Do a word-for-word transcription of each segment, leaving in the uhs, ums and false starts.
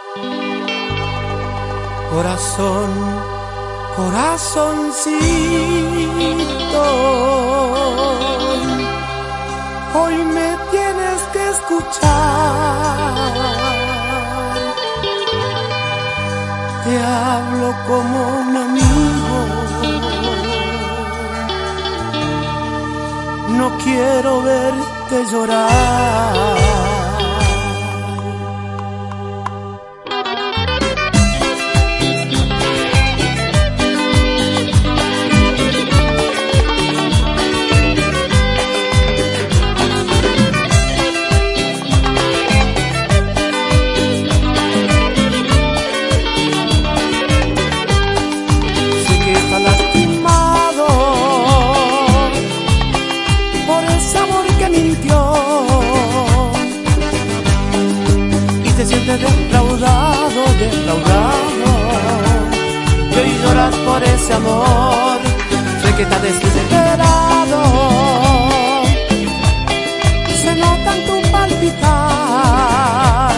Corazón, corazoncito, hoy me tienes que escuchar. Te hablo como un amigo, no quiero verte llorar. Te sientes defraudado, defraudado, y hoy lloras por ese amor. Sé que estás desesperado, se nota en tu palpitar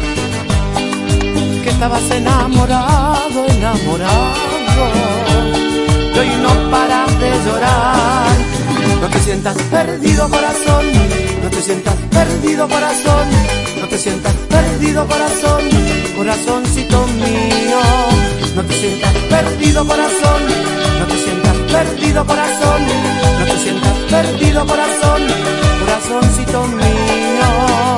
que estabas enamorado, enamorado, y hoy no paras de llorar. No te sientas perdido, corazón, no te sientas perdido, corazón, no te sientas perdido, corazón, corazoncito mío. No te sientas perdido, corazón, no te sientas perdido, corazón, no te sientas perdido, corazón, corazoncito mío.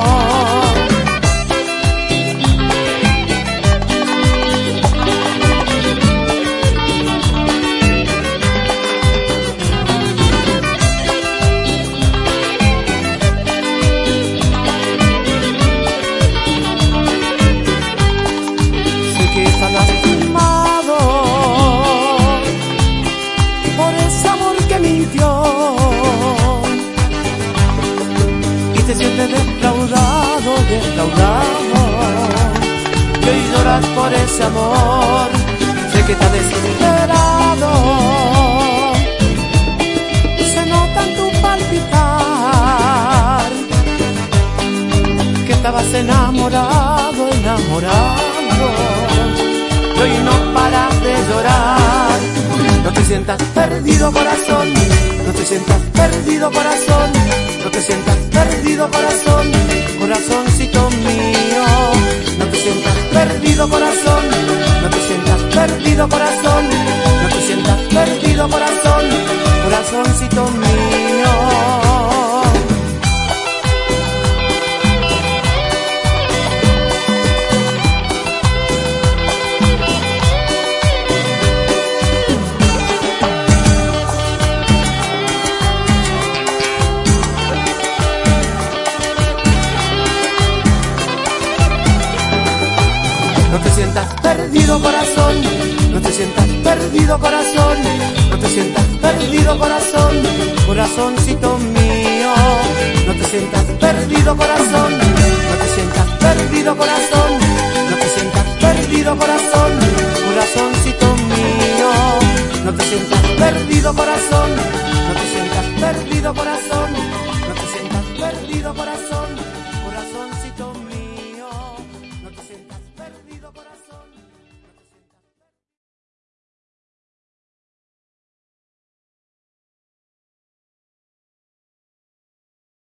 Te sientes defraudado, defraudado, y hoy lloras por ese amor. Sé que estás desesperado, se nota en tu palpitar que estabas enamorado, enamorado, y hoy no paras de llorar. No te sientas perdido, corazón, no te sientas perdido, corazón, no te sientas perdido, corazón, corazoncito mío. No te sientas perdido, corazón, no te sientas perdido, corazón, no te sientas perdido, corazón, corazoncito mío. No te sientas perdido, corazón, no te sientas perdido, corazón, no te sientas perdido, corazón, corazoncito mío. No te sientas perdido, corazón, no te sientas perdido, corazón, no te sientas perdido, corazón, corazoncito mío. No te sientas perdido, corazón, no te sientas perdido, corazón, no te sientas perdido, corazón.